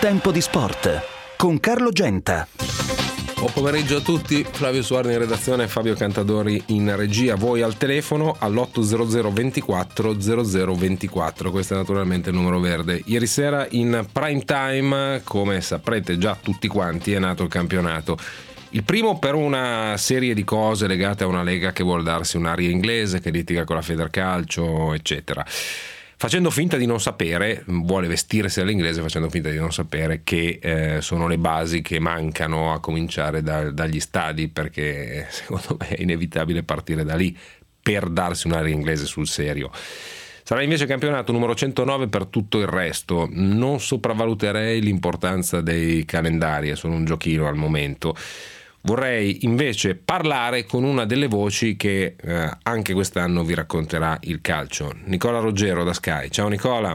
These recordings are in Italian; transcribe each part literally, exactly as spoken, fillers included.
Tempo di sport con Carlo Genta. Buon pomeriggio a tutti, Flavio Suardi in redazione, Fabio Cantadori in regia, voi al telefono all'otto hundred ventiquattro zero zero ventiquattro, questo è naturalmente il numero verde. Ieri sera in prime time, come saprete già tutti quanti, è nato il campionato. Il primo per una serie di cose legate a una lega che vuol darsi un'aria inglese, che litiga con la Federcalcio, eccetera. Facendo finta di non sapere, vuole vestirsi all'inglese facendo finta di non sapere che eh, sono le basi che mancano a cominciare da, dagli stadi, perché secondo me è inevitabile partire da lì per darsi un'aria inglese sul serio. Sarà invece campionato numero centonove per tutto il resto. Non sopravvaluterei l'importanza dei calendari, è solo un giochino al momento. Vorrei invece parlare con una delle voci che eh, anche quest'anno vi racconterà il calcio. Nicola Roggero da Sky. Ciao Nicola.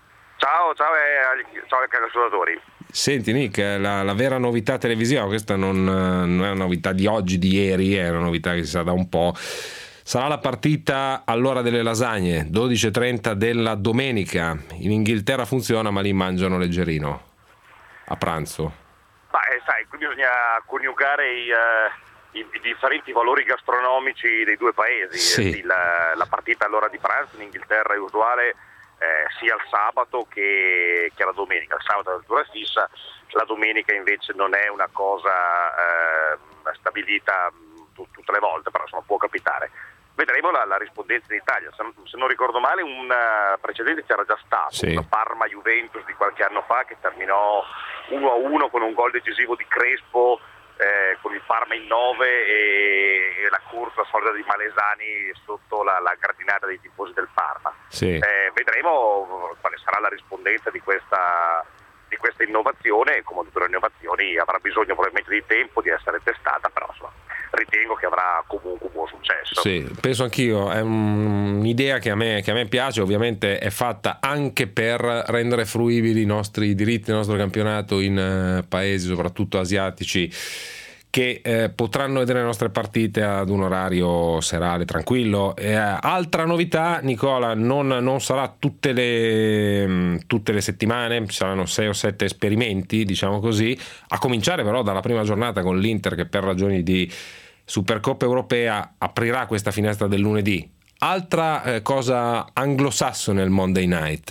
Ciao, ciao e ciao ai calciatori. Senti Nick, la, la vera novità televisiva, questa non, non è una novità di oggi, di ieri, è una novità che si sa da un po'. Sarà la partita all'ora delle lasagne, dodici e trenta della domenica. In Inghilterra funziona, ma lì mangiano leggerino a pranzo. Ma eh, sai, qui bisogna coniugare i, uh, i, i differenti valori gastronomici dei due paesi. Sì. Eh, la, la partita all'ora di pranzo in Inghilterra è usuale eh, sia il sabato che, che la domenica. Il sabato è l'ora fissa, la domenica invece non è una cosa eh, stabilita t- tutte le volte, però insomma può capitare. Vedremo la, la rispondenza in Italia. Se, se non ricordo male, un uh, precedente c'era già stato, sì. una Parma-Juventus di qualche anno fa che terminò uno a uno con un gol decisivo di Crespo, eh, con il Parma in nove e, e la corsa solida di Malesani sotto la, la gradinata dei tifosi del Parma. Sì. Eh, vedremo quale sarà la rispondenza di questa, di questa innovazione, e come tutte le innovazioni avrà bisogno probabilmente di tempo di essere testata, però insomma ritengo che avrà comunque un buon successo. Sì, penso anch'io, è un'idea che a me, che a me piace, ovviamente è fatta anche per rendere fruibili i nostri diritti, il nostro campionato in uh, paesi soprattutto asiatici che eh, potranno vedere le nostre partite ad un orario serale tranquillo. Eh, altra novità, Nicola, non, non sarà tutte le, tutte le settimane, ci saranno sei o sette esperimenti, diciamo così, a cominciare però dalla prima giornata con l'Inter che per ragioni di Supercoppa europea aprirà questa finestra del lunedì. Altra eh, cosa anglosassone il Monday Night.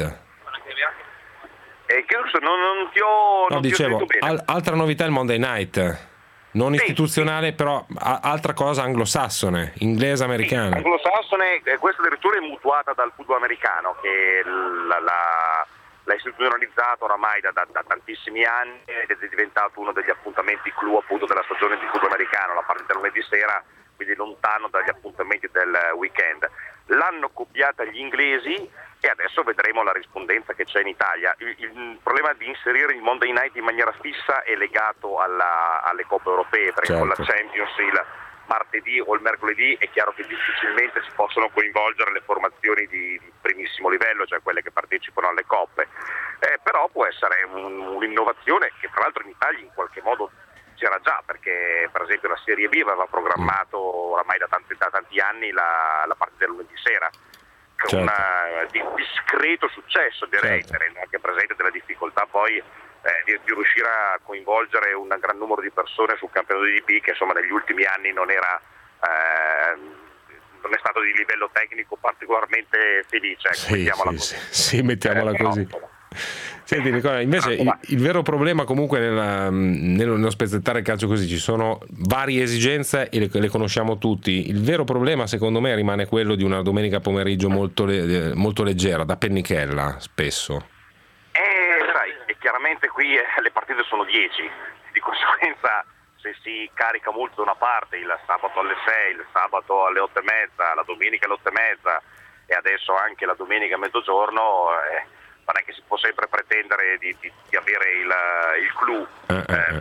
Eh, che non, non ti ho, no, non dicevo, ti ho al, altra novità il Monday Night. Non sì, istituzionale, sì. Però a, altra cosa anglosassone, inglese, americana. Sì, anglosassone, eh, questa addirittura è mutuata dal football americano, che la, la, l'ha istituzionalizzato oramai da, da, da tantissimi anni ed è diventato uno degli appuntamenti clou appunto della stagione di football americano, la partita lunedì sera, quindi lontano dagli appuntamenti del weekend. L'hanno copiata gli inglesi e adesso vedremo la rispondenza che c'è in Italia. Il, il problema di inserire il Monday Night in maniera fissa è legato alla, alle coppe europee, perché certo. Con la Champions il martedì o il mercoledì è chiaro che difficilmente si possono coinvolgere le formazioni di, di primissimo livello, cioè quelle che partecipano alle coppe, eh, però può essere un, un'innovazione che tra l'altro in Italia in qualche modo c'era già, perché per esempio la Serie B aveva programmato oramai da tanti, da tanti anni la, la partita del lunedì sera, con certo. una, di discreto successo direi, certo. Tenendo anche presente delle difficoltà poi eh, di, di riuscire a coinvolgere un gran numero di persone sul campionato di D P che insomma negli ultimi anni non era eh, non è stato di livello tecnico particolarmente felice, ecco, sì, mettiamola sì, così. Sì, sì, mettiamola eh, così. No. Senti Nicola, invece il, il vero problema comunque nella, nello, nello spezzettare il calcio così ci sono varie esigenze e le, le conosciamo tutti. Il vero problema secondo me rimane quello di una domenica pomeriggio molto, le, molto leggera, da pennichella spesso. Eh, sai, e chiaramente qui eh, le partite sono dieci, di conseguenza se si carica molto da una parte il sabato alle sei, il sabato alle otto e mezza, la domenica alle otto e mezza e adesso anche la domenica a mezzogiorno, eh, non è che si può sempre pretendere di, di, di avere il, il clou. Eh, eh,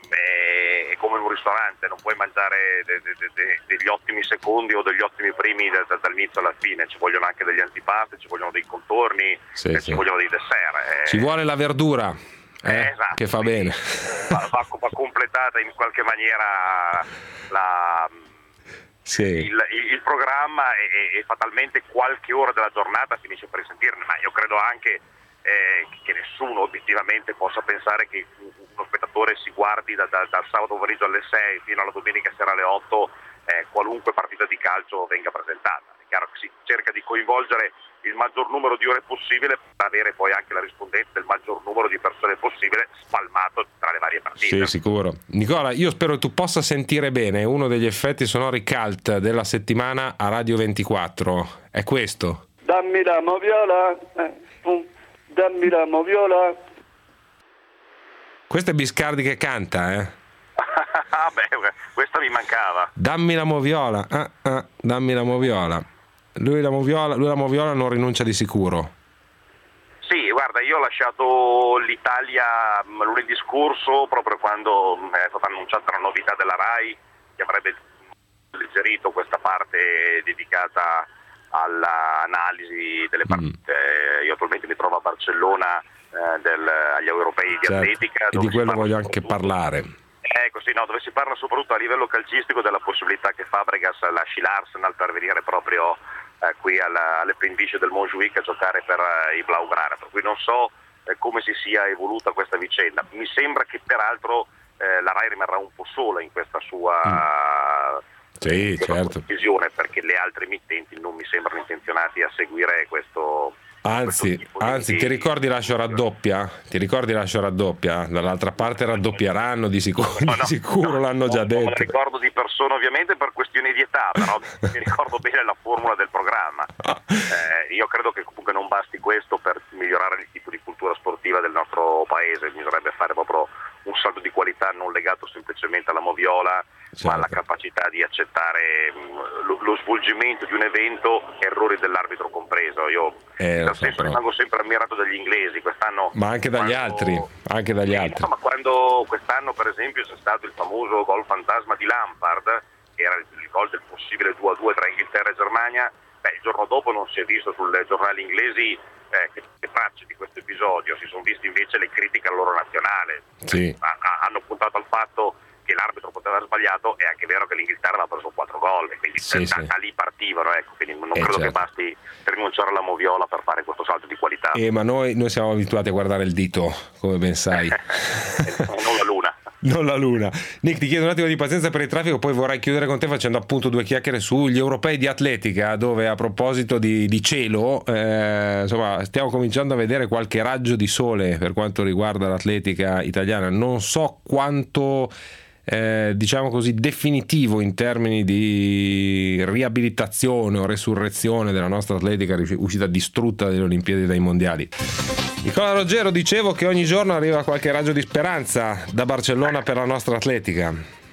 eh. È come in un ristorante, non puoi mangiare de, de, de, de, degli ottimi secondi o degli ottimi primi da, da, dall'inizio alla fine, ci vogliono anche degli antipasti, ci vogliono dei contorni, sì, eh, sì. ci vogliono dei dessert. Eh. Ci vuole la verdura, eh, eh, esatto, che fa bene. Va, va, va completata in qualche maniera la... Sì. Il, il, il programma e, e fatalmente qualche ora della giornata finisce per risentirne, ma io credo anche eh, che nessuno obiettivamente possa pensare che uno spettatore si guardi da, da, dal sabato pomeriggio alle sei fino alla domenica sera alle otto eh, qualunque partita di calcio venga presentata. È chiaro che si cerca di coinvolgere il maggior numero di ore possibile per avere poi anche la rispondenza del maggior numero di persone possibile spalmato tra le varie partite. Sì, sicuro. Nicola, io spero che tu possa sentire bene uno degli effetti sonori cult della settimana a Radio ventiquattro. È questo. Dammi la moviola, eh, pum, dammi la moviola. Questo è Biscardi che canta, eh? Ah, beh, questa mi mancava. Dammi la moviola, ah, ah, dammi la moviola. Lui la moviola, lui la moviola non rinuncia di sicuro. Sì, guarda, io ho lasciato l'Italia lunedì scorso proprio quando è stata annunciata la novità della RAI che avrebbe alleggerito questa parte dedicata all'analisi delle partite. Mm. Io attualmente mi trovo a Barcellona eh, del, agli europei di certo. atletica. E di quello voglio anche parlare. Ecco, sì, no, dove si parla soprattutto a livello calcistico della possibilità che Fabregas lasci l'Arsenal per venire proprio eh, qui alla, alle pendici del Montjuic a giocare per eh, i Blaugrana, per cui non so eh, come si sia evoluta questa vicenda. Mi sembra che peraltro eh, la RAI rimarrà un po' sola in questa sua mm. sì, certo. decisione, perché le altre emittenti non mi sembrano intenzionati a seguire questo. Anzi, anzi, ti ricordi la show raddoppia? Ti ricordi la show raddoppia? Dall'altra parte raddoppieranno di sicuro, no, no, di sicuro no, l'hanno già no, detto. Non me ricordo di persona ovviamente per questioni di età, però mi ricordo bene la formula del programma. Eh, io credo che comunque non basti questo per migliorare il tipo di cultura sportiva del nostro paese, bisognerebbe fare proprio un salto di qualità non legato semplicemente alla moviola, certo. ma alla capacità di accettare lo, lo svolgimento di un evento, errori dell'arbitro compreso. Io eh, so, sempre, rimango sempre ammirato dagli inglesi quest'anno, ma anche dagli quando, altri anche dagli sì, altri insomma, quando quest'anno per esempio c'è stato il famoso gol fantasma di Lampard, che era il, il gol del possibile due a due tra Inghilterra e Germania, beh, il giorno dopo non si è visto sulle giornali inglesi eh, che, che tracce di questo episodio, si sono viste invece le critiche al loro nazionale. Sì. Ha, ha, hanno puntato al fatto che l'arbitro poteva aver sbagliato, è anche vero che l'Inghilterra aveva preso quattro gol e quindi sì, da, sì. da lì partivano, ecco, quindi non eh, credo certo. che basti rinunciare alla moviola per fare questo salto di qualità. Eh, ma noi, noi siamo abituati a guardare il dito, come ben sai. Non la luna. Non la luna. Nick, ti chiedo un attimo di pazienza per il traffico, poi vorrei chiudere con te facendo appunto due chiacchiere sugli europei di atletica, dove a proposito di, di cielo, eh, insomma, stiamo cominciando a vedere qualche raggio di sole per quanto riguarda l'atletica italiana. Non so quanto eh, diciamo così definitivo in termini di riabilitazione o resurrezione della nostra atletica uscita distrutta dalle Olimpiadi e dai mondiali. Nicola Roggero, dicevo che ogni giorno arriva qualche raggio di speranza da Barcellona per la nostra atletica.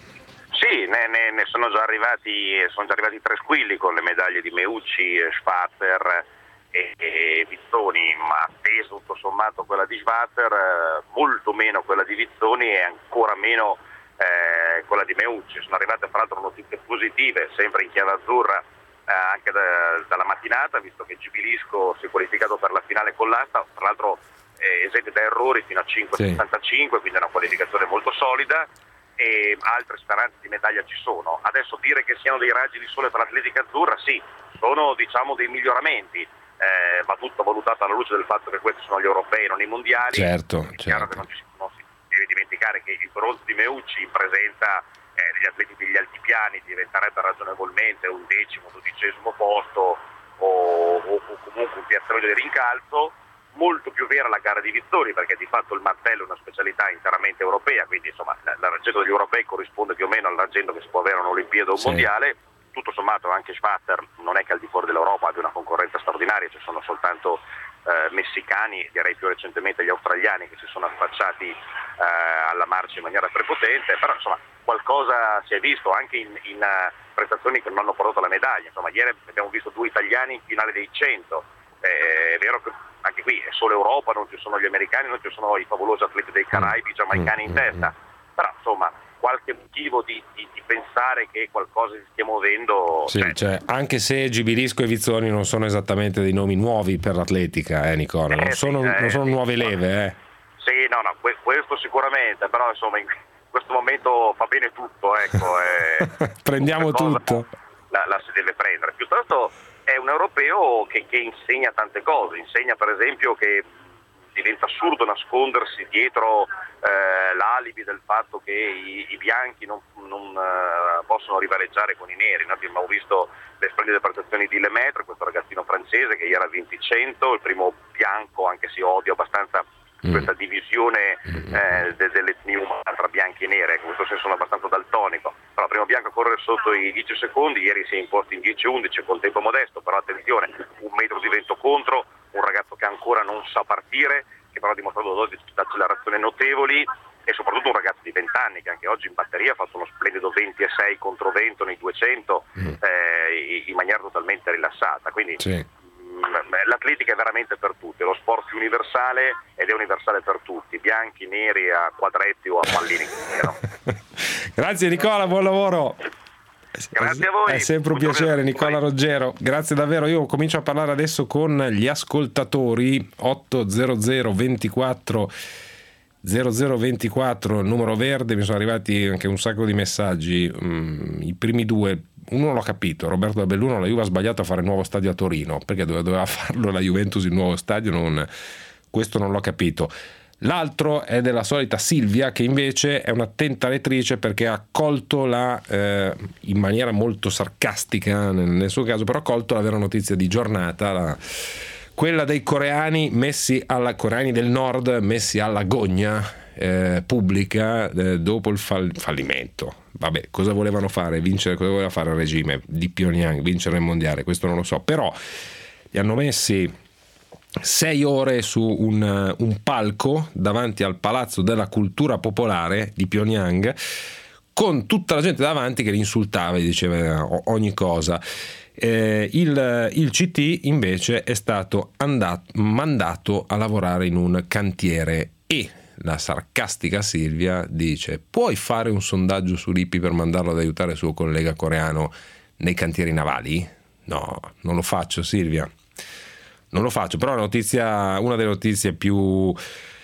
Sì, ne, ne, ne sono già arrivati sono già arrivati tre squilli con le medaglie di Meucci, Schwarzer e, e Vizzoni, ma atteso tutto sommato quella di Schwarzer, molto meno quella di Vizzoni e ancora meno eh, quella di Meucci. Sono arrivate fra l'altro notizie positive, sempre in chiave azzurra, Eh, anche da, dalla mattinata, visto che Gibilisco si è qualificato per la finale con l'asta, tra l'altro eh, esente da errori fino a cinque virgola sessantacinque, sì. Quindi è una qualificazione molto solida e altre speranze di medaglia ci sono. Adesso dire che siano dei raggi di sole per l'atletica azzurra, sì, sono diciamo dei miglioramenti, eh, va tutto valutato alla luce del fatto che questi sono gli europei, non i mondiali. Certo, è chiaro certo. che non, ci, non si deve dimenticare che il bronzo di Meucci in presenza Eh, degli atleti degli altipiani diventerebbe ragionevolmente un decimo, dodicesimo posto o, o, o comunque un piazzamento di rincalzo. Molto più vera la gara di Vizzoni, perché di fatto il martello è una specialità interamente europea, quindi insomma l'argento degli europei corrisponde più o meno all'argento che si può avere a un'Olimpiade o un sì. mondiale. Tutto sommato anche Schwarzer non è che al di fuori dell'Europa abbia una concorrenza straordinaria, ci sono soltanto eh, messicani, direi più recentemente gli australiani che si sono affacciati eh, alla marcia in maniera prepotente, però insomma qualcosa si è visto anche in, in uh, prestazioni che non hanno portato la medaglia. Insomma, ieri abbiamo visto due italiani in finale dei cento, eh, è vero che anche qui è solo Europa, non ci sono gli americani, non ci sono i favolosi atleti dei Caraibi, giamaicani in testa, però insomma qualche motivo di, di, di pensare che qualcosa si stia muovendo. Sì, cioè. Cioè, anche se Gibilisco e Vizzoni non sono esattamente dei nomi nuovi per l'atletica, eh Nicola, non, eh, sono, sì, non sono eh, nuove leve. Eh. Sì, no, no, questo sicuramente, però insomma in questo momento fa bene tutto, ecco. Eh, Prendiamo tutto. La, la si deve prendere. Piuttosto è un europeo che, che insegna tante cose, insegna per esempio che diventa assurdo nascondersi dietro eh, l'alibi del fatto che i, i bianchi non, non uh, possono rivaleggiare con i neri. Noi abbiamo visto le splendide prestazioni di Lemaitre, questo ragazzino francese che ieri ha vinto cento, il primo bianco, anche se odio abbastanza questa divisione eh, de- dell'etnia umana tra bianchi e nere, in questo senso sono abbastanza daltonico, però primo bianco a correre sotto i dieci secondi, ieri si è imposto in dieci undici con tempo modesto, però attenzione, un metro di vento contro, un ragazzo che ancora non sa partire, che però ha dimostrato doti di accelerazione notevoli, e soprattutto un ragazzo di venti anni che anche oggi in batteria ha fatto uno splendido venti e sei contro vento nei duecento mm. eh, in maniera totalmente rilassata, quindi sì. L'atletica è veramente per tutti, è lo sport più universale ed è universale per tutti, bianchi, neri, a quadretti o a pallini. Grazie Nicola, buon lavoro. Grazie a voi. È sempre un piacere, Nicola Roggero, grazie davvero. Io comincio a parlare adesso con gli ascoltatori. Otto zero zero ventiquattro zero zero ventiquattro numero verde, mi sono arrivati anche un sacco di messaggi. Mm, i primi due, uno l'ho capito, Roberto da Belluno, la Juve ha sbagliato a fare il nuovo stadio a Torino, perché doveva farlo la Juventus il nuovo stadio, non, questo non l'ho capito. L'altro è della solita Silvia, che invece è un'attenta lettrice perché ha colto la eh, in maniera molto sarcastica nel, nel suo caso, però ha colto la vera notizia di giornata, la, quella dei coreani messi alla coreani del nord messi alla gogna eh, pubblica eh, dopo il fall- fallimento. Vabbè, cosa volevano fare? Vincere, cosa voleva fare il regime di Pyongyang? Vincere il mondiale? Questo non lo so, però li hanno messi sei ore su un, un palco davanti al Palazzo della Cultura Popolare di Pyongyang, con tutta la gente davanti che li insultava e diceva ogni cosa. Eh, il, il C T invece è stato andato, mandato a lavorare in un cantiere, e la sarcastica Silvia dice: puoi fare un sondaggio su Lippi per mandarlo ad aiutare il suo collega coreano nei cantieri navali? No, non lo faccio, Silvia, non lo faccio. Però la notizia, una delle notizie più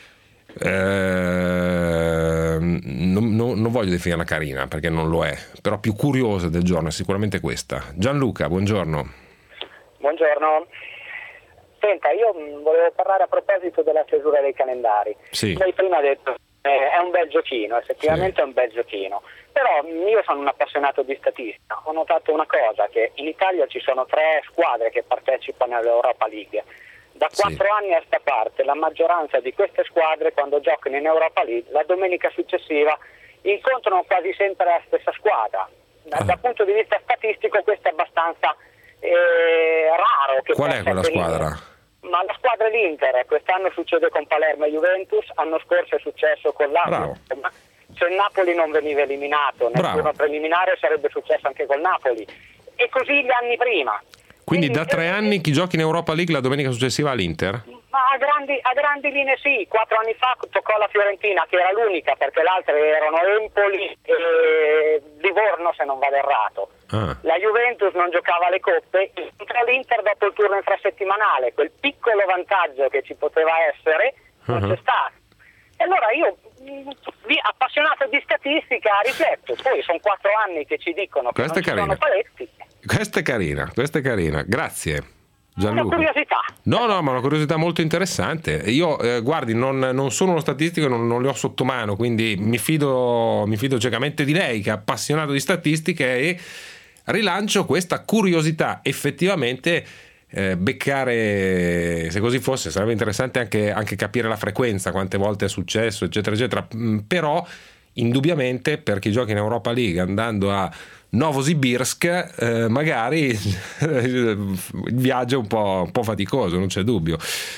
eh, non, non, non voglio definirla carina perché non lo è, però più curiosa del giorno è sicuramente questa. Gianluca, buongiorno. Buongiorno. Senta, io volevo parlare a proposito della chiusura dei calendari. Sì. Lei prima ha detto eh, è un bel giochino, effettivamente sì. È un bel giochino, però io sono un appassionato di statistica, ho notato una cosa, che in Italia ci sono tre squadre che partecipano all'Europa League. Da quattro sì. anni a sta parte la maggioranza di queste squadre, quando giocano in Europa League, la domenica successiva incontrano quasi sempre la stessa squadra. Da, ah. dal punto di vista statistico questo è abbastanza eh, raro. Che Qual è quella avvenire. squadra? Ma la squadra è l'Inter, quest'anno succede con Palermo e Juventus, l'anno scorso è successo con l'Atalanta. Se il Napoli non veniva eliminato nel turno preliminare sarebbe successo anche col Napoli, e così gli anni prima. Quindi, Quindi da tre anni chi giochi in Europa League la domenica successiva all'Inter? Ma a grandi, a grandi linee sì, quattro anni fa toccò la Fiorentina, che era l'unica, perché le altre erano Empoli e Livorno, se non vado errato. Ah. La Juventus non giocava le coppe, entrò l'Inter dopo il turno infrasettimanale, quel piccolo vantaggio che ci poteva essere non uh-huh. c'è stato. E allora io, appassionato di statistica, rifletto, poi sono quattro anni che ci dicono che questa non ci sono paletti. Questa è carina, questa è carina, grazie Gianluca. Una curiosità. No, no, ma una curiosità molto interessante. Io, eh, guardi, non, non sono uno statistico, non, non le ho sotto mano, quindi mi fido, mi fido ciecamente di lei, che è appassionato di statistiche, e rilancio questa curiosità. Effettivamente eh, beccare, se così fosse, sarebbe interessante anche, anche capire la frequenza, quante volte è successo, eccetera, eccetera. Però indubbiamente per chi gioca in Europa League andando a Novosibirsk eh, magari il viaggio è un po', un po' faticoso, non c'è dubbio.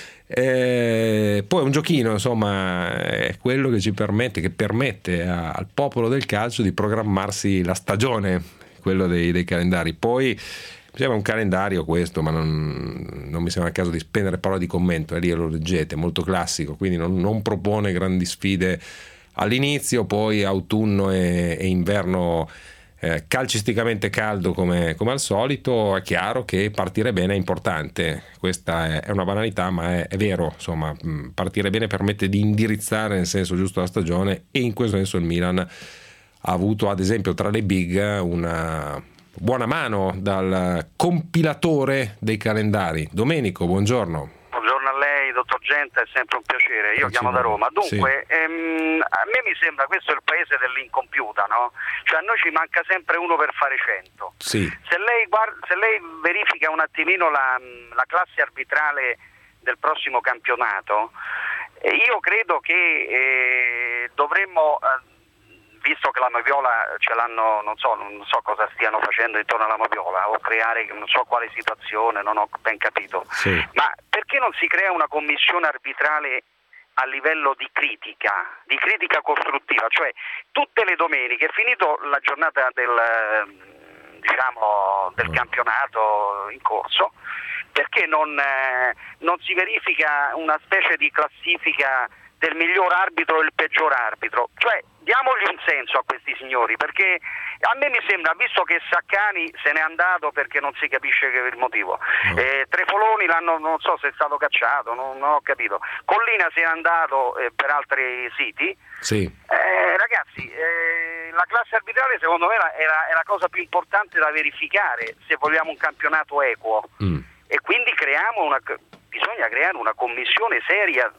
Eh, poi un giochino, insomma, è quello che ci permette, che permette a, al popolo del calcio di programmarsi la stagione, quello dei, dei calendari. Poi mi sembra un calendario questo, ma non, non mi sembra il caso di spendere parole di commento, è lì, lo leggete, molto classico, quindi non, non propone grandi sfide all'inizio, poi autunno e, e inverno eh, calcisticamente caldo come, come al solito. È chiaro che partire bene è importante, questa è, è una banalità, ma è, è vero, insomma, partire bene permette di indirizzare nel senso giusto la stagione, e in questo senso il Milan ha avuto, ad esempio, tra le big una buona mano dal compilatore dei calendari. Domenico, buongiorno. Buongiorno a lei, dottor Genta, è sempre un piacere, io chiamo da Roma. Dunque, sì. ehm, a me mi sembra questo è il paese dell'incompiuta, no? Cioè a noi ci manca sempre uno per fare cento. Sì. Se lei guarda, se lei verifica un attimino la, la classe arbitrale del prossimo campionato, eh, io credo che eh, dovremmo... Eh, visto che la Moviola ce l'hanno, non so, non so cosa stiano facendo intorno alla Moviola o creare non so quale situazione, non ho ben capito, sì. Ma perché non si crea una commissione arbitrale a livello di critica, di critica costruttiva, cioè tutte le domeniche, finito la giornata del, diciamo, del campionato in corso, perché non, eh, non si verifica una specie di classifica del miglior arbitro e il peggior arbitro, cioè diamogli un senso a questi signori, perché a me mi sembra, visto che Saccani se n'è andato perché non si capisce che il motivo, no. eh, Trefoloni l'hanno, non so se è stato cacciato, non, non ho capito, Collina se n'è andato eh, per altri siti, sì. eh, ragazzi, eh, la classe arbitrale secondo me è la, è la cosa più importante da verificare se vogliamo un campionato equo, mm. e quindi creiamo una, bisogna creare una commissione seria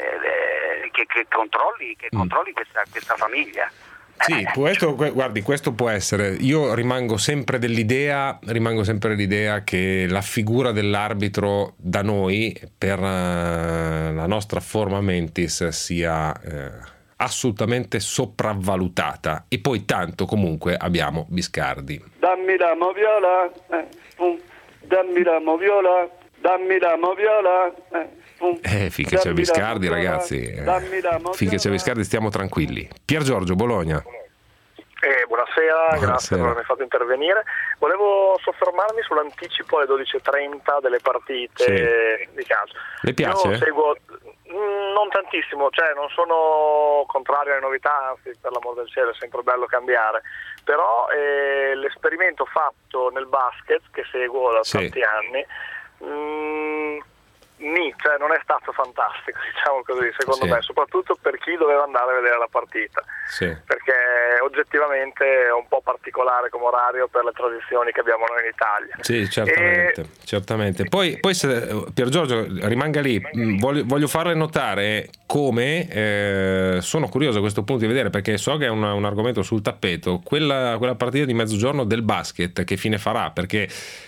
Eh, che, che controlli, che controlli mm. questa, questa famiglia. Sì, questo, guardi, questo può essere. Io rimango sempre dell'idea, rimango sempre dell'idea che la figura dell'arbitro da noi, per uh, la nostra forma mentis, sia uh, assolutamente sopravvalutata. E poi tanto comunque abbiamo Biscardi. Dammi la moviola, eh, pum. Dammi la moviola, dammi la moviola. Eh. Eh, finché c'è Biscardi, ragazzi, eh, finché c'è Biscardi stiamo tranquilli. Pier Giorgio, Bologna. Eh, buonasera, buonasera, grazie per avermi fatto intervenire. Volevo soffermarmi sull'anticipo alle dodici e trenta delle partite sì. di calcio. Le piace? Io seguo non tantissimo, cioè non sono contrario alle novità, anzi per l'amor del cielo è sempre bello cambiare, però eh, l'esperimento fatto nel basket che seguo da tanti sì. anni mh, Ni, cioè non è stato fantastico, diciamo così, secondo sì. me, soprattutto per chi doveva andare a vedere la partita, sì. perché oggettivamente è un po' particolare come orario per le tradizioni che abbiamo noi in Italia. Sì, certamente, e... certamente. Poi, poi se, Pier Giorgio rimanga lì, voglio, voglio farle notare come eh, sono curioso a questo punto di vedere, perché so che è una, un argomento sul tappeto, quella, quella partita di mezzogiorno del basket, che fine farà, perché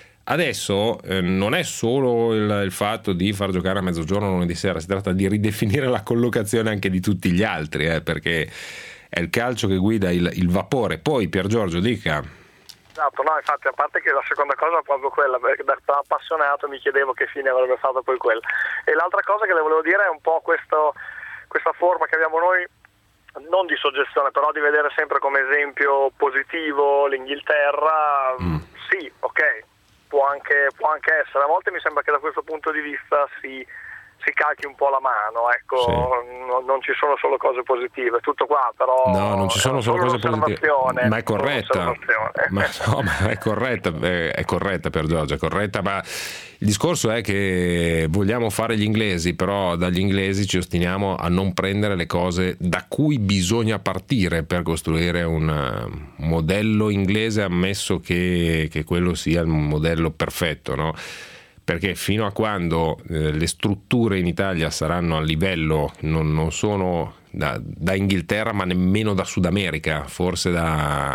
adesso eh, non è solo il, il fatto di far giocare a mezzogiorno lunedì sera, si tratta di ridefinire la collocazione anche di tutti gli altri, eh, perché è il calcio che guida il, il vapore. Poi Pier Giorgio dica. Esatto, no, infatti a parte che la seconda cosa è proprio quella, perché da appassionato mi chiedevo che fine avrebbe fatto poi quella. E l'altra cosa che le volevo dire è un po' questo, questa forma che abbiamo noi, non di soggezione, però di vedere sempre come esempio positivo l'Inghilterra, mm. sì, ok. Può anche, può anche essere, a volte mi sembra che da questo punto di vista si, si calchi un po' la mano, ecco, sì. non, non ci sono solo cose positive, tutto qua, però no, non ci sono solo cose positive, ma è corretta, ma, no, ma è corretta, è, è corretta per Giorgio, è corretta, ma il discorso è che vogliamo fare gli inglesi, però dagli inglesi ci ostiniamo a non prendere le cose da cui bisogna partire per costruire un modello inglese, ammesso che, che quello sia il modello perfetto, no? Perché fino a quando eh, le strutture in Italia saranno a livello, non, non sono da, da Inghilterra, ma nemmeno da Sud America, forse da...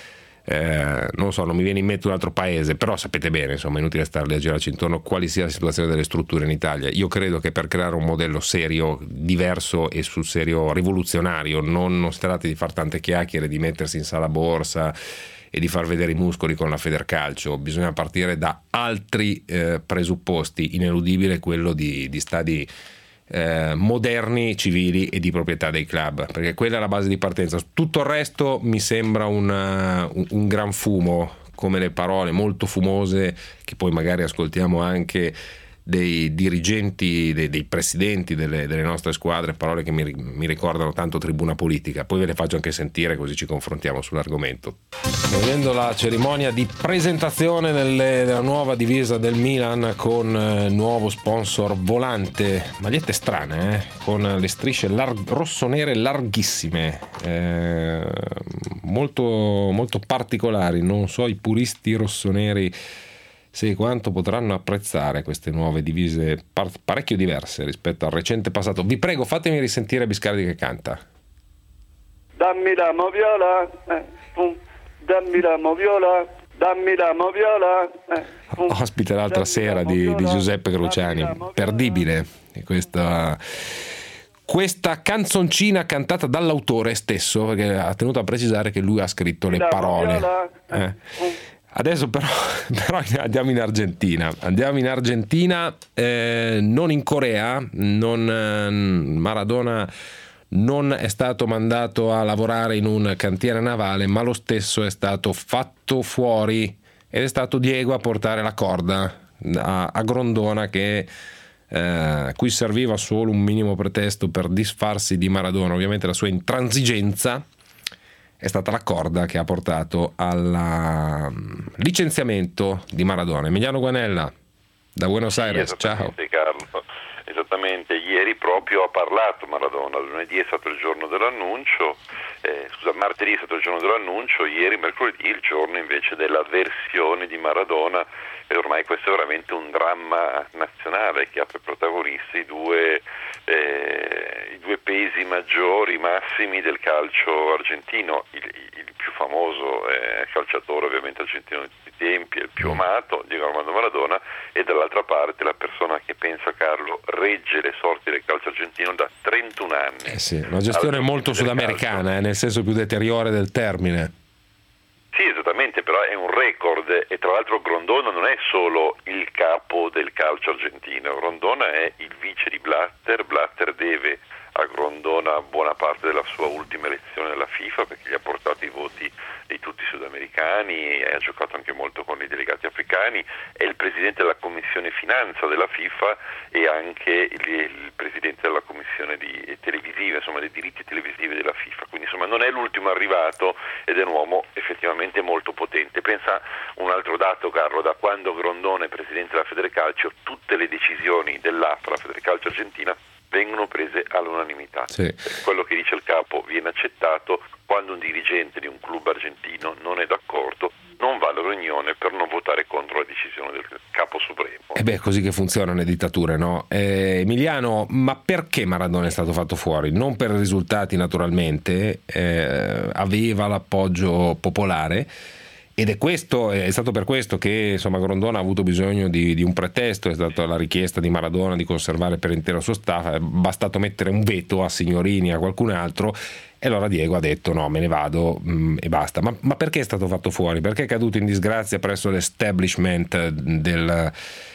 Eh, non so, non mi viene in mente un altro paese, però sapete bene, insomma, è inutile starli a girarci intorno quali sia la situazione delle strutture in Italia. Io credo che per creare un modello serio, diverso e sul serio rivoluzionario, non, non si tratti di fare tante chiacchiere, di mettersi in sala borsa e di far vedere i muscoli con la Federcalcio, bisogna partire da altri eh, presupposti, ineludibile quello di, di stadi Eh, moderni, civili e di proprietà dei club, perché quella è la base di partenza. Tutto il resto mi sembra una, un, un gran fumo, come le parole molto fumose che poi magari ascoltiamo anche dei dirigenti, dei, dei presidenti delle, delle nostre squadre, parole che mi, mi ricordano tanto tribuna politica. Poi ve le faccio anche sentire, così ci confrontiamo sull'argomento. Vedendo la cerimonia di presentazione delle, della nuova divisa del Milan con eh, nuovo sponsor volante, magliette strane, eh, con le strisce lar- rossonere larghissime, eh, molto, molto particolari. Non so i puristi rossoneri Sì, quanto potranno apprezzare queste nuove divise par- parecchio diverse rispetto al recente passato. Vi prego, fatemi risentire Biscardi che canta. Dammi la moviola, eh, pum. Dammi la moviola, dammi la moviola. Eh, pum. Ospite l'altra sera di, di Giuseppe Cruciani, perdibile questa, questa canzoncina cantata dall'autore stesso, perché ha tenuto a precisare che lui ha scritto le parole. Eh. Adesso però, però andiamo in Argentina, andiamo in Argentina, eh, non in Corea, non, eh, Maradona non è stato mandato a lavorare in un cantiere navale, ma lo stesso è stato fatto fuori ed è stato Diego a portare la corda a, a Grondona, che eh, cui serviva solo un minimo pretesto per disfarsi di Maradona. Ovviamente la sua intransigenza è stata la corda che ha portato al licenziamento di Maradona. Emiliano Guanella da Buenos Aires, sì, ciao. Carlo. Esattamente, ieri proprio ha parlato Maradona, lunedì è stato il giorno dell'annuncio, eh, scusa, martedì è stato il giorno dell'annuncio, ieri mercoledì il giorno invece della versione di Maradona, e ormai questo è veramente un dramma nazionale che ha per protagonisti i due, eh, i due pesi maggiori, massimi del calcio argentino, il, il più famoso eh, calciatore ovviamente argentino di tutti i tempi, il più amato, Diego Armando Maradona, e dall'altra parte la persona che, pensa Carlo, regge le sorti del calcio argentino da trentuno anni. Eh sì, una gestione molto sudamericana, eh, nel senso più deteriore del termine. Sì, esattamente, però è un record, e tra l'altro Grondona non è solo il capo del calcio argentino, Grondona è il vice di Blatter. Blatter deve a Grondona buona parte della sua ultima elezione alla FIFA, perché gli ha portato i voti di tutti i sudamericani e ha giocato anche molto con i delegati africani, è il presidente della commissione finanza della FIFA e anche il, il presidente della commissione di televisiva, insomma dei diritti televisivi della FIFA, quindi insomma non è l'ultimo arrivato ed è un uomo effettivamente molto potente. Pensa un altro dato, Carlo, da quando Grondona è presidente della Federcalcio tutte le decisioni dell'A F A, la Federcalcio argentina, vengono prese all'unanimità. Sì. Quello che dice il capo viene accettato. Quando un dirigente di un club argentino non è d'accordo, non va alla riunione per non votare contro la decisione del capo supremo. E beh, è così che funzionano le dittature, no? Eh, Emiliano, ma perché Maradona è stato fatto fuori? Non per risultati, naturalmente, eh, aveva l'appoggio popolare. Ed è questo, è stato per questo che insomma Grondona ha avuto bisogno di, di un pretesto, è stata la richiesta di Maradona di conservare per intero il suo staff, è bastato mettere un veto a Signorini, a qualcun altro, e allora Diego ha detto no, me ne vado mh, e basta. Ma, ma perché è stato fatto fuori? Perché è caduto in disgrazia presso l'establishment del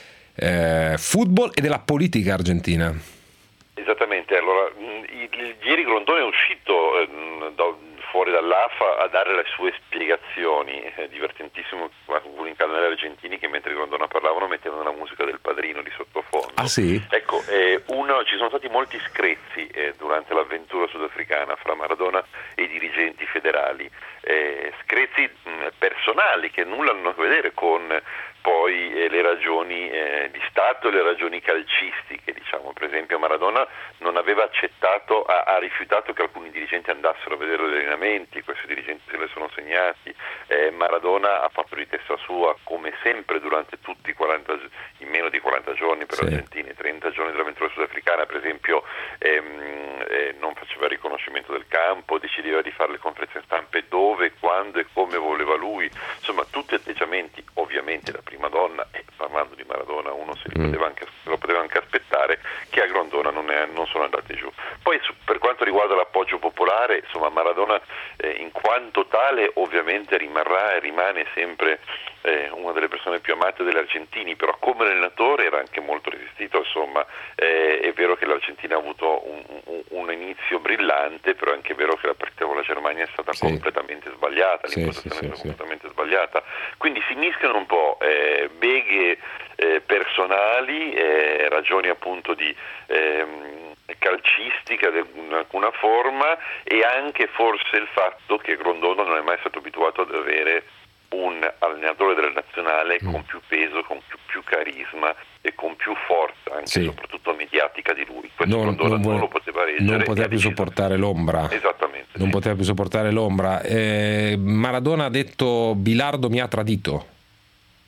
eh, football e della politica argentina? Esattamente, allora ieri Grondona è uscito eh, da fuori dall'A F A a dare le sue spiegazioni. È divertentissimo alcuni canali argentini che mentre Grondona parlavano mettevano la musica del Padrino di sottofondo. Ah sì? Ecco, eh, uno, ci sono stati molti screzi eh, durante l'avventura sudafricana fra Maradona e i dirigenti federali, eh, screzi mh, personali che nulla hanno a che vedere con poi eh, le ragioni eh, di Stato e le ragioni calcistiche, diciamo. Per esempio Maradona non aveva accettato, ha, ha rifiutato che alcuni dirigenti andassero a vedere gli allenamenti, questi dirigenti se le sono segnati. eh, Maradona ha fatto di testa sua, come sempre durante tutti i quaranta, in meno di quaranta giorni per sì. l'Argentina, trenta giorni dell'avventura sudafricana, per esempio ehm, eh, non faceva il riconoscimento del campo, decideva di fare le conferenze stampe dove, quando e come voleva lui, insomma tutti atteggiamenti ovviamente da prima donna, e parlando di Maradona uno se li poteva anche, se lo poteva anche aspettare, che a Grondona non, è, non sono andati giù. Poi su, per quanto riguarda l'appoggio popolare, insomma Maradona eh, in quanto tale ovviamente rimarrà e rimane sempre eh, una delle persone più amate degli argentini, però come allenatore era anche molto resistito, insomma eh, è vero che l'Argentina ha avuto un, un, un inizio brillante, però è anche vero che la partita con la Germania è stata sì. completamente sbagliata, sì, l'impostazione sì, è stata sì, completamente sì. sbagliata, quindi si mischiano un po' eh, beghe eh, personali, eh, ragioni appunto di ehm, calcistica in alcuna forma, e anche forse il fatto che Grondona non è mai stato abituato ad avere un allenatore della nazionale mm. con più peso, con più, più carisma e con più forza, anche sì. soprattutto mediatica di lui. Questo non, Grondona non, non vuole, lo poteva reggere, non poteva più sopportare l'ombra. Esattamente. Non sì. poteva più sopportare l'ombra. Eh, Maradona ha detto Bilardo mi ha tradito. Esattamente.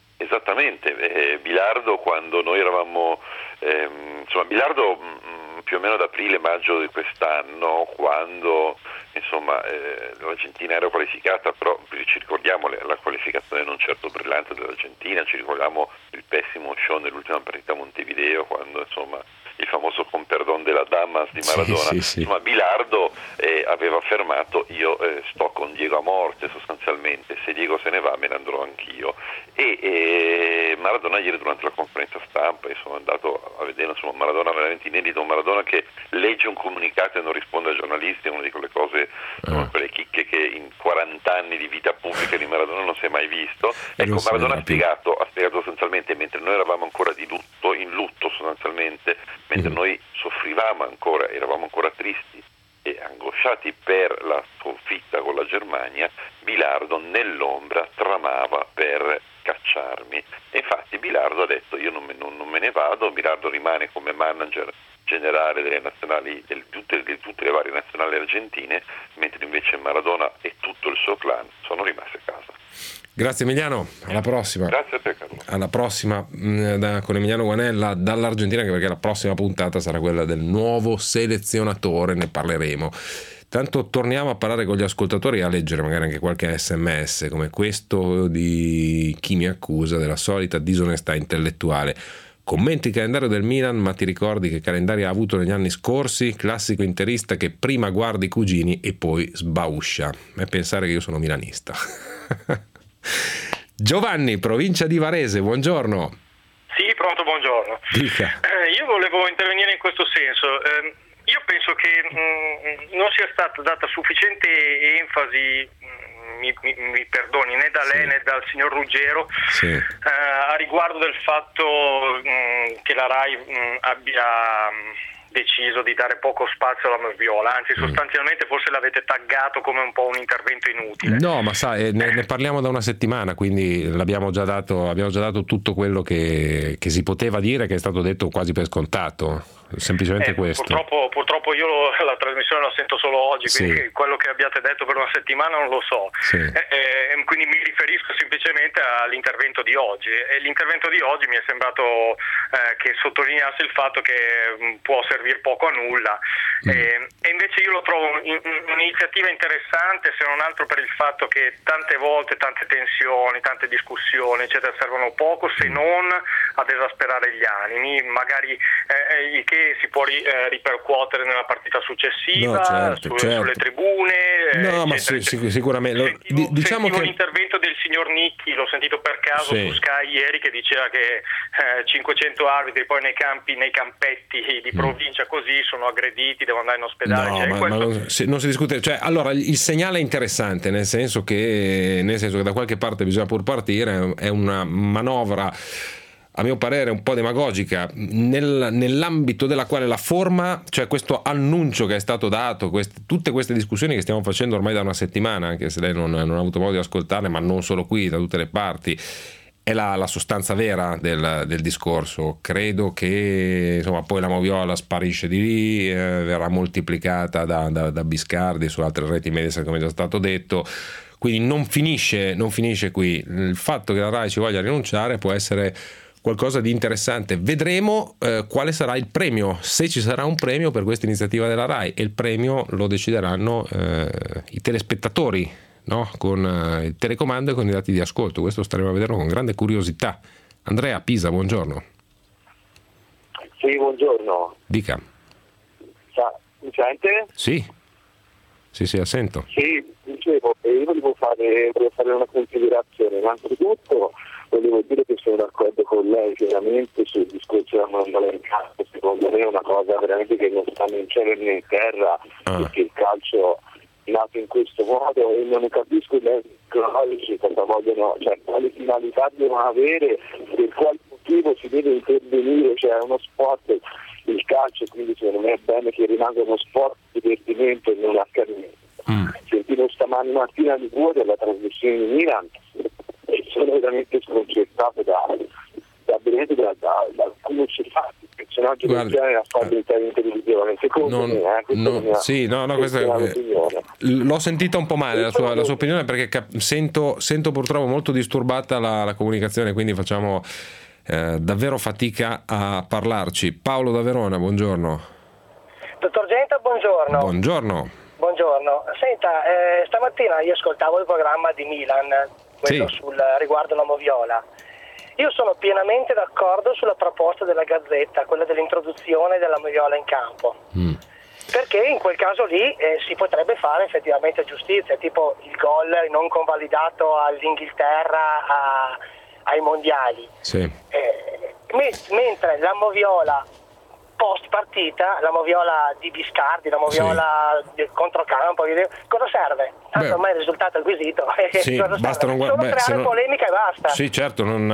esattamente, eh, Bilardo quando noi eravamo, ehm, insomma Bilardo mh, più o meno ad aprile-maggio di quest'anno, quando insomma eh, l'Argentina era qualificata, però ci ricordiamo la qualificazione non certo brillante dell'Argentina, ci ricordiamo il pessimo show nell'ultima partita a Montevideo, quando insomma il famoso con perdon della Damas di Maradona, sì, sì, sì. Insomma Bilardo eh, aveva affermato io eh, sto con Diego a morte sostanzialmente, se Diego se ne va me ne andrò anch'io, e eh, Maradona ieri durante la conferenza stampa, io sono andato a vedere, insomma Maradona veramente inedito, Maradona che legge un comunicato e non risponde ai giornalisti, è una di quelle cose, insomma, quelle chicche che in quaranta anni di vita pubblica di Maradona non si è mai visto. Ecco, Maradona ha spiegato, ha spiegato sostanzialmente, mentre noi eravamo ancora di lutto, in lutto sostanzialmente, mentre noi soffrivamo ancora, eravamo ancora tristi e angosciati per la sconfitta con la Germania, Bilardo nell'ombra tramava per cacciarmi. E infatti Bilardo ha detto io non me, non, non me ne vado, Bilardo rimane come manager generale delle nazionali, di tutte, di tutte le varie nazionali argentine, mentre invece Maradona e tutto il suo clan sono rimasti a casa. Grazie Emiliano, alla prossima. Grazie a te Carlo. Alla prossima mh, da, con Emiliano Guanella dall'Argentina, anche perché la prossima puntata sarà quella del nuovo selezionatore, ne parleremo. Tanto torniamo a parlare con gli ascoltatori e a leggere magari anche qualche sms come questo di chi mi accusa della solita disonestà intellettuale. Commenti il calendario del Milan, ma ti ricordi che calendari ha avuto negli anni scorsi? Classico interista che prima guarda i cugini e poi sbauscia. E pensare che io sono milanista. Giovanni, provincia di Varese, buongiorno. Sì, pronto, buongiorno. Dica. Eh, io volevo intervenire in questo senso. Eh, io penso che mh, non sia stata data sufficiente enfasi, mh, mi, mi, mi perdoni, né da lei sì. né dal signor Ruggero, sì. eh, a riguardo del fatto mh, che la RAI mh, abbia... Mh, deciso di dare poco spazio alla moviola, anzi sostanzialmente forse l'avete taggato come un po' un intervento inutile. No, ma sai, ne, ne parliamo da una settimana, quindi l'abbiamo già dato, abbiamo già dato tutto quello che, che si poteva dire, che è stato detto quasi per scontato, semplicemente eh, questo. Purtroppo, purtroppo io lo, la trasmissione la sento solo oggi, quindi sì. quello che abbiate detto per una settimana non lo so, sì. eh, eh, quindi mi riferisco semplicemente all'intervento di oggi, e l'intervento di oggi mi è sembrato eh, che sottolineasse il fatto che mh, può servire poco a nulla, mm. e, e invece io lo trovo in, in, un'iniziativa interessante, se non altro per il fatto che tante volte tante tensioni, tante discussioni eccetera servono poco se non ad esasperare gli animi, magari eh, il che si può ri, eh, ripercuotere nella partita successiva, no, certo, su, certo. sulle tribune, no, eccetera, ma sì, eccetera. sicuramente sentivo, D- diciamo sentivo che l'intervento del signor Nicchi, l'ho sentito per caso sì. su Sky ieri, che diceva che eh, cinquecento arbitri poi nei campi, nei campetti di provincia mm. così sono aggrediti, devono andare in ospedale. No, cioè, ma, questo... ma non, si, non si discute, cioè, allora il segnale è interessante, nel senso che nel senso che da qualche parte bisogna pur partire, è una manovra a mio parere un po' demagogica, nel, nell'ambito della quale la forma, cioè questo annuncio che è stato dato, queste, tutte queste discussioni che stiamo facendo ormai da una settimana, anche se lei non, non ha avuto modo di ascoltarle, ma non solo qui, da tutte le parti, è la, la sostanza vera del, del discorso. Credo che insomma poi la moviola sparisce di lì, eh, verrà moltiplicata da, da, da Biscardi su altre reti Mediaset, come è già stato detto, quindi non finisce, non finisce qui. Il fatto che la RAI ci voglia rinunciare può essere qualcosa di interessante. Vedremo eh, quale sarà il premio, se ci sarà un premio per questa iniziativa della RAI, e il premio lo decideranno eh, i telespettatori, no? Con uh, il telecomando e con i dati di ascolto. Questo staremo a vederlo con grande curiosità. Andrea Pisa, buongiorno. Sì, buongiorno. Dica. Mi sente? Sì, sì, sì, sento. Sì, dicevo, io volevo fare, volevo fare una considerazione. Innanzitutto volevo dire che sono d'accordo con lei pienamente sul discorso della mandola in campo. Secondo me è una cosa veramente che non sta né in cielo né in terra, ah. perché il calcio nato in questo modo, e non capisco i tecnologici cosa vogliono, cioè quali finalità devono avere, per quale motivo si deve intervenire, cioè è uno sport, il calcio, quindi secondo me è bene che rimanga uno sport di divertimento e non accademico. Mm. Sentivo stamani mattina di cuore la trasmissione di Milan e sono veramente sconcertato da da da, da, da, da come si fa il personaggio del genere a farlo in televisione, secondo non, me eh, non, mia, sì, no, no, questa è, L'ho sentita un po' male la sua, la sua opinione, perché cap- sento, sento purtroppo molto disturbata la, la comunicazione, quindi facciamo eh, davvero fatica a parlarci. Paolo da Verona, buongiorno. Dottor Genta, buongiorno. Buongiorno. Buongiorno. Senta, eh, stamattina io ascoltavo il programma di Milan, quello sì. sul riguardo la Moviola. Io sono pienamente d'accordo sulla proposta della Gazzetta, quella dell'introduzione della Moviola in campo. Mm. Perché in quel caso lì eh, si potrebbe fare effettivamente giustizia, tipo il gol non convalidato all'Inghilterra a, ai mondiali. Sì. Eh, me- mentre la Moviola post partita, la Moviola di Biscardi, laMoviola sì. del controcampo, cosa serve? Tanto Beh, ormai il risultato è acquisito. Sì, cosa basta serve? non guarda- Solo beh, creare non... polemica e basta. Sì, certo, non,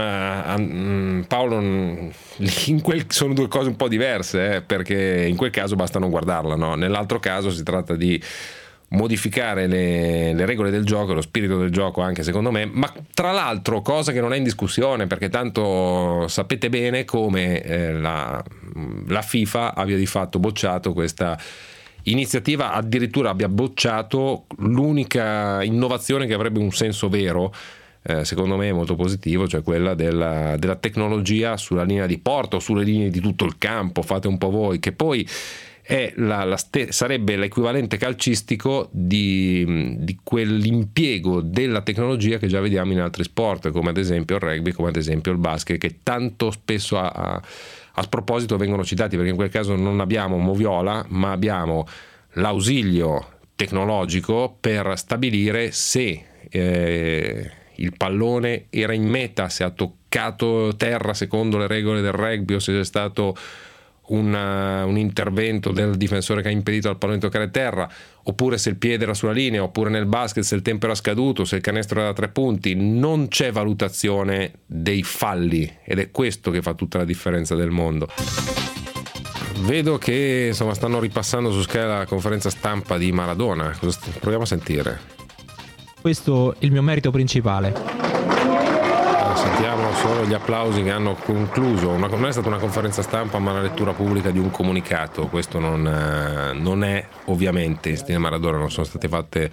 uh, Paolo, in quel, sono due cose un po' diverse, eh, perché in quel caso basta non guardarla, no? Nell'altro caso si tratta di modificare le, le regole del gioco, lo spirito del gioco anche secondo me, ma tra l'altro cosa che non è in discussione, perché tanto sapete bene come eh, la, la FIFA abbia di fatto bocciato questa iniziativa, addirittura abbia bocciato l'unica innovazione che avrebbe un senso vero, eh, secondo me molto positivo, cioè quella della, della tecnologia sulla linea di porta o sulle linee di tutto il campo, fate un po' voi, che poi è la, la ste- sarebbe l'equivalente calcistico di, di quell'impiego della tecnologia che già vediamo in altri sport, come ad esempio il rugby, come ad esempio il basket, che tanto spesso a, a, a sproposito vengono citati, perché in quel caso non abbiamo moviola, ma abbiamo l'ausilio tecnologico per stabilire se eh, il pallone era in meta, se ha toccato terra secondo le regole del rugby o se è stato Una, un intervento del difensore che ha impedito al pallone di toccare terra, oppure se il piede era sulla linea, oppure nel basket se il tempo era scaduto, se il canestro era da tre punti. Non c'è valutazione dei falli ed è questo che fa tutta la differenza del mondo. Vedo che insomma stanno ripassando su Sky la conferenza stampa di Maradona. Cosa st- proviamo a sentire. Questo è il mio merito principale. Sentiamo solo gli applausi che hanno concluso. Una, non è stata una conferenza stampa, ma la lettura pubblica di un comunicato. Questo non, non è ovviamente in stile Maradona, non sono state fatte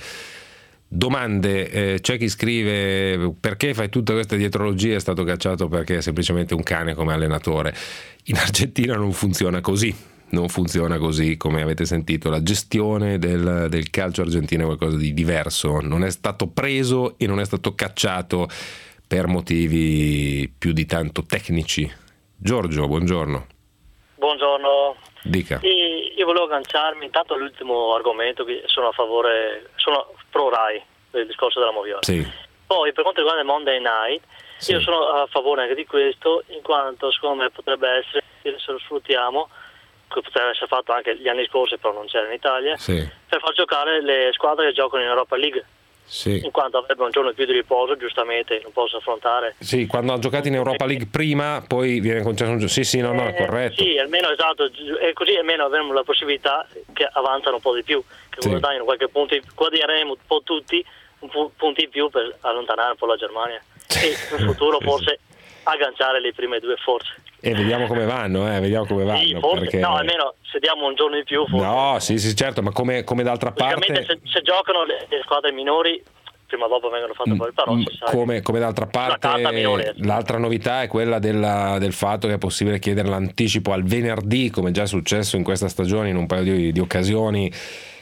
domande. Eh, c'è chi scrive: perché fai tutte queste dietrologie? È stato cacciato perché è semplicemente un cane come allenatore. In Argentina non funziona così. Non funziona così, come avete sentito. La gestione del, del calcio argentino è qualcosa di diverso. Non è stato preso e non è stato cacciato per motivi più di tanto tecnici. Giorgio, buongiorno. Buongiorno. Dica. Io, io volevo agganciarmi intanto all'ultimo argomento, che sono a favore, sono pro Rai, del discorso della Moviola. Sì. Poi per quanto riguarda il Monday Night, sì. Io sono a favore anche di questo, in quanto secondo me potrebbe essere, se lo sfruttiamo, che potrebbe essere fatto anche gli anni scorsi, però non c'era in Italia, sì. per far giocare le squadre che giocano in Europa League. Sì. In quanto avrebbe un giorno più di riposo, giustamente non posso affrontare. Sì, quando ha giocato in Europa League prima, poi viene concesso un giorno. Sì, sì, no, no, è corretto. Eh, sì, almeno esatto, e così almeno avremo la possibilità che avanzano un po' di più, che sì. guadagnano qualche punto, guadagneremo un po' tutti un po' punti in più per allontanare un po' la Germania sì. e in futuro forse agganciare le prime due forze. E vediamo come vanno, eh, vediamo come vanno. Sì, forse, perché... no, almeno se diamo un giorno in più. Forse. No, sì, sì, certo, ma come, come d'altra parte. Se, se giocano le, le squadre minori, prima o dopo vengono fatte poi, però si sa. Come, come d'altra parte, l'altra novità è quella della, del fatto che è possibile chiedere l'anticipo al venerdì, come già è successo in questa stagione in un paio di, di occasioni.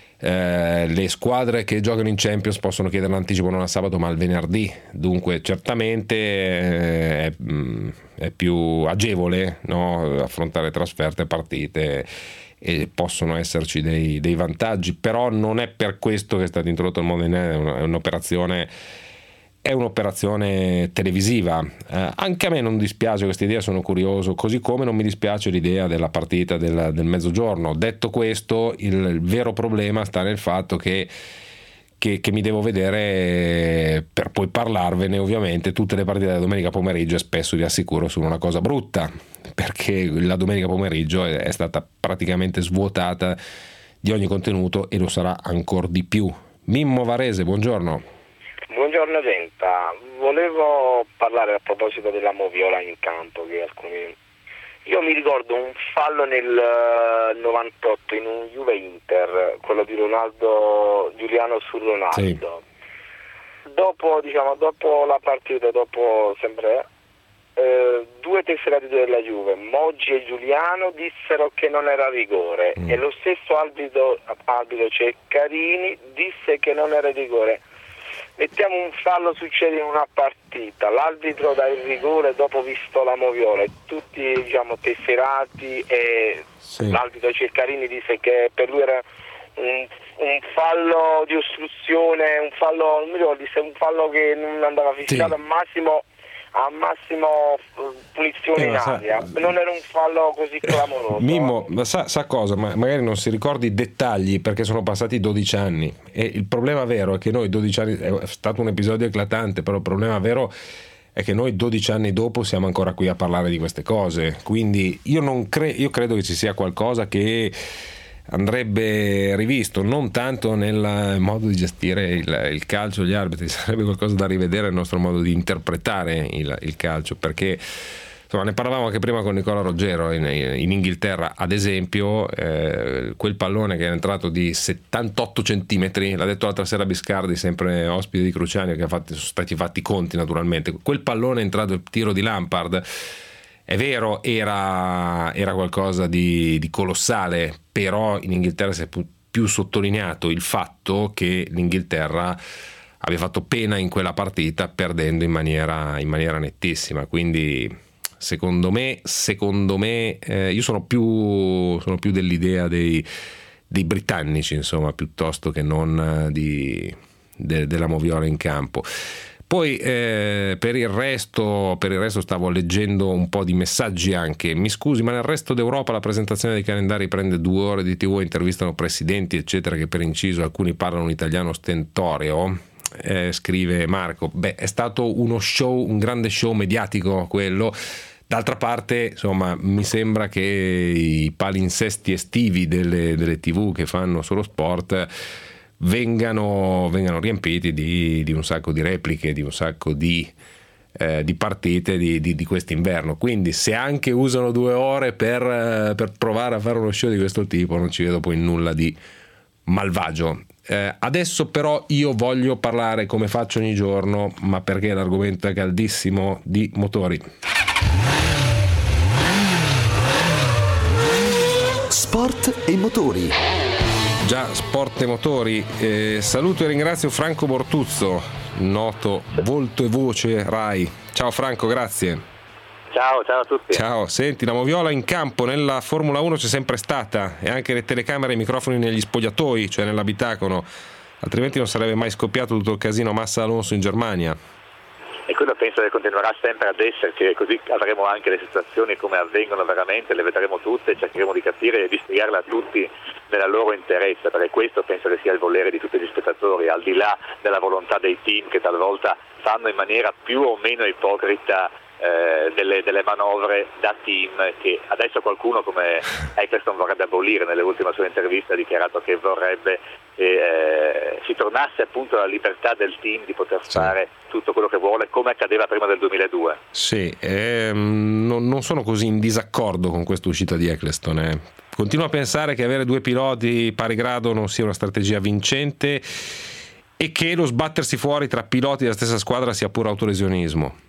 Eh, le squadre che giocano in Champions possono chiedere l'anticipo non al sabato ma al venerdì, dunque certamente eh, è, è più agevole, no, affrontare trasferte e partite, e possono esserci dei, dei vantaggi, però non è per questo che è stato introdotto il Monday Night, è un'operazione è un'operazione televisiva. Eh, anche a me non dispiace questa idea, sono curioso, così come non mi dispiace l'idea della partita del, del mezzogiorno. Detto questo, il, il vero problema sta nel fatto che, che, che mi devo vedere, per poi parlarvene ovviamente, tutte le partite della domenica pomeriggio, e spesso vi assicuro sono una cosa brutta, perché la domenica pomeriggio è, è stata praticamente svuotata di ogni contenuto e lo sarà ancora di più. Mimmo Varese, buongiorno. Buongiorno Genta, volevo parlare a proposito della moviola in campo, che alcuni Io mi ricordo un fallo nel novantotto in un Juve Inter, quello di Ronaldo, Giuliano su Ronaldo. Sì. Dopo, diciamo, dopo la partita, dopo sempre eh, due tesserati della Juve, Moggi e Giuliano, dissero che non era rigore mm. e lo stesso arbitro, arbitro Ceccarini disse che non era rigore. Mettiamo un fallo, succede in una partita, l'arbitro dà il rigore dopo visto la moviola e tutti, diciamo, tesserati, e sì. l'arbitro Ceccarini disse che per lui era un, un fallo di ostruzione, un fallo, non mi ricordo, disse un fallo che non andava fissato, sì. al massimo a massimo punizione eh, in aria, sa, non era un fallo così clamoroso. Mimmo, sa, sa cosa? Ma magari non si ricordi i dettagli perché sono passati dodici anni e il problema vero è che noi dodici anni, è stato un episodio eclatante, però il problema vero è che noi dodici anni dopo siamo ancora qui a parlare di queste cose, quindi io, non cre- io credo che ci sia qualcosa che andrebbe rivisto, non tanto nel modo di gestire il, il calcio, gli arbitri, sarebbe qualcosa da rivedere nel nostro modo di interpretare il, il calcio, perché insomma, ne parlavamo anche prima con Nicola Roggero in, in Inghilterra, ad esempio, eh, quel pallone che era entrato di settantotto centimetri, l'ha detto l'altra sera Biscardi, sempre ospite di Cruciani, che ha fatto, sono stati fatti i conti naturalmente, quel pallone è entrato il tiro di Lampard. È vero, era, era qualcosa di, di colossale, però in Inghilterra si è più sottolineato il fatto che l'Inghilterra abbia fatto pena in quella partita perdendo in maniera, in maniera nettissima. Quindi secondo me, secondo me eh, io sono più, sono più dell'idea dei, dei britannici, insomma, piuttosto che non di, de, della moviola in campo. Poi eh, per il resto per il resto stavo leggendo un po' di messaggi anche. Mi scusi, ma nel resto d'Europa la presentazione dei calendari prende due ore di tivù, intervistano presidenti eccetera, che per inciso alcuni parlano un italiano stentoreo, eh, scrive Marco. Beh, è stato uno show, un grande show mediatico quello. D'altra parte, insomma, mi sembra che i palinsesti estivi delle, delle tivù che fanno solo sport Vengano, vengano riempiti di, di un sacco di repliche, di un sacco di, eh, di partite di, di, di quest'inverno. Quindi se anche usano due ore per, eh, per provare a fare uno show di questo tipo, non ci vedo poi nulla di malvagio. Eh, adesso però io voglio parlare, come faccio ogni giorno, ma perché l'argomento è caldissimo, di motori. Sport e motori. Già, sport e motori. Eh, saluto e ringrazio Franco Bortuzzo, noto volto e voce Rai. Ciao Franco, grazie. Ciao, ciao a tutti. Ciao, senti, la moviola in campo nella Formula uno c'è sempre stata, e anche le telecamere e i microfoni negli spogliatoi, cioè nell'abitacono, altrimenti non sarebbe mai scoppiato tutto il casino Massa Alonso in Germania. E quello penso che continuerà sempre ad esserci, e così avremo anche le situazioni come avvengono veramente, le vedremo tutte, cercheremo di capire e di spiegarle a tutti nella loro interesse, perché questo penso che sia il volere di tutti gli spettatori, al di là della volontà dei team che talvolta fanno in maniera più o meno ipocrita eh, delle, delle manovre da team, che adesso qualcuno come Eccleston vorrebbe abolire. Nelle ultime sue interviste ha dichiarato che vorrebbe che eh, si tornasse appunto alla libertà del team di poter sì. fare tutto quello che vuole, come accadeva prima del duemiladue. Sì, ehm, non, non sono così in disaccordo con questa uscita di Eccleston. Eh. Continuo a pensare che avere due piloti pari grado non sia una strategia vincente e che lo sbattersi fuori tra piloti della stessa squadra sia puro autolesionismo.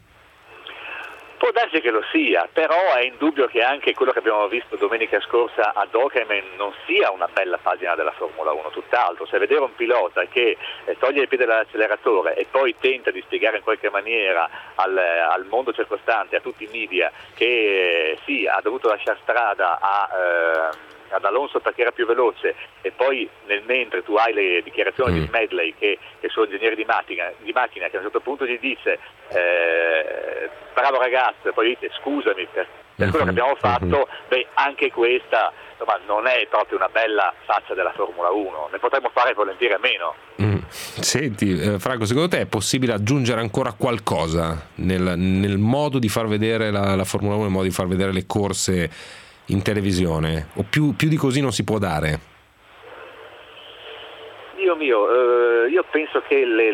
Può darsi che lo sia, però è indubbio che anche quello che abbiamo visto domenica scorsa ad Hockenheim non sia una bella pagina della Formula uno, tutt'altro. Se vedere un pilota che toglie il piede dall'acceleratore e poi tenta di spiegare in qualche maniera al, al mondo circostante, a tutti i media, che eh, sì, ha dovuto lasciare strada a... Eh, ad Alonso perché era più veloce, e poi nel mentre tu hai le dichiarazioni mm. di Smedley, che, che è suo ingegnere di macchina, di macchina, che a un certo punto gli dice eh, bravo ragazzo, e poi dice scusami per, per mm-hmm. quello che abbiamo fatto, mm-hmm. beh, anche questa insomma non è proprio una bella faccia della Formula uno, ne potremmo fare volentieri a meno. Mm. Senti eh, Franco, secondo te è possibile aggiungere ancora qualcosa nel, nel modo di far vedere la, la Formula uno, nel modo di far vedere le corse in televisione, o più, più di così non si può dare? Dio mio, eh, io penso che le,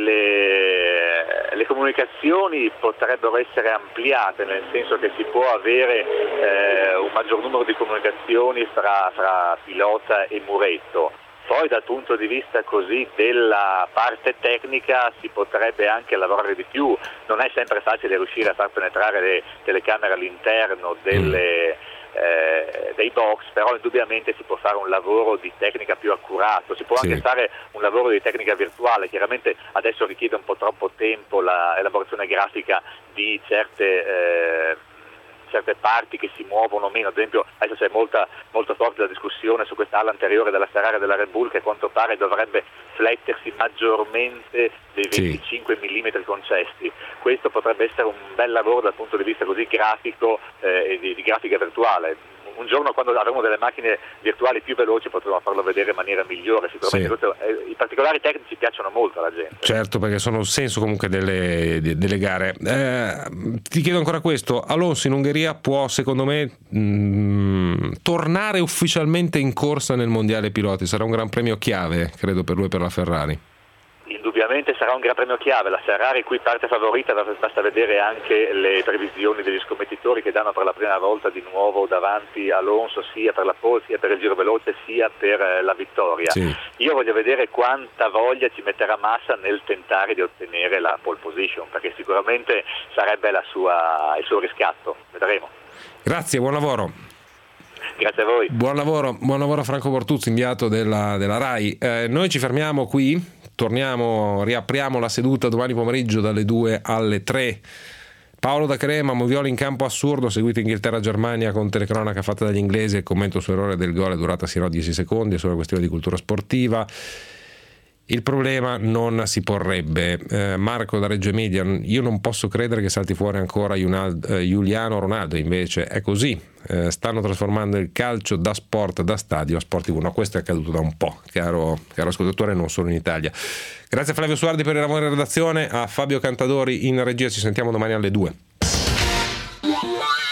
le, le comunicazioni potrebbero essere ampliate, nel senso che si può avere eh, un maggior numero di comunicazioni fra, fra pilota e muretto. Poi dal punto di vista così della parte tecnica si potrebbe anche lavorare di più, non è sempre facile riuscire a far penetrare le telecamere all'interno delle, eh, dei box, però indubbiamente si può fare un lavoro di tecnica più accurato, si può sì. anche fare un lavoro di tecnica virtuale, chiaramente adesso richiede un po' troppo tempo l'elaborazione grafica di certe eh, certe parti che si muovono meno, ad esempio adesso c'è molta, molto forte la discussione su questa ala anteriore della Ferrari e della Red Bull che a quanto pare dovrebbe flettersi maggiormente dei venticinque sì. millimetri concessi. Questo potrebbe essere un bel lavoro dal punto di vista così grafico eh, e di, di grafica virtuale. Un giorno quando avremo delle macchine virtuali più veloci potremo farlo vedere in maniera migliore, sicuramente sì. questo, eh, i particolari tecnici piacciono molto alla gente. Certo, perché sono il senso comunque delle, delle gare. Eh, ti chiedo ancora questo, Alonso in Ungheria può secondo me mh, tornare ufficialmente in corsa nel mondiale piloti, sarà un gran premio chiave credo per lui e per la Ferrari. Indubbiamente sarà un gran premio chiave, la Ferrari qui parte favorita, basta vedere anche le previsioni degli scommettitori che danno per la prima volta di nuovo davanti Alonso sia per la pole sia per il giro veloce sia per la vittoria. Sì. Io voglio vedere quanta voglia ci metterà Massa nel tentare di ottenere la pole position, perché sicuramente sarebbe la sua, il suo riscatto, vedremo. Grazie, buon lavoro. Grazie a voi. Buon lavoro, buon lavoro a Franco Bortuzzi, inviato della, della RAI. Eh, noi ci fermiamo qui. Torniamo, riapriamo la seduta domani pomeriggio dalle due alle tre. Paolo da Crema, Moviola in campo assurdo, seguito Inghilterra-Germania con telecronaca fatta dagli inglesi e commento su errore del gol, è durata sino a dieci secondi, è solo questione di cultura sportiva. Il problema non si porrebbe. Eh, Marco da Reggio Emilia, io non posso credere che salti fuori ancora Giuliano Ronaldo, invece è così. Eh, stanno trasformando il calcio da sport, da stadio a sport tivù. No, questo è accaduto da un po', caro, caro ascoltatore, non solo in Italia. Grazie a Flavio Suardi per il lavoro in redazione, a Fabio Cantadori in regia, ci sentiamo domani alle due.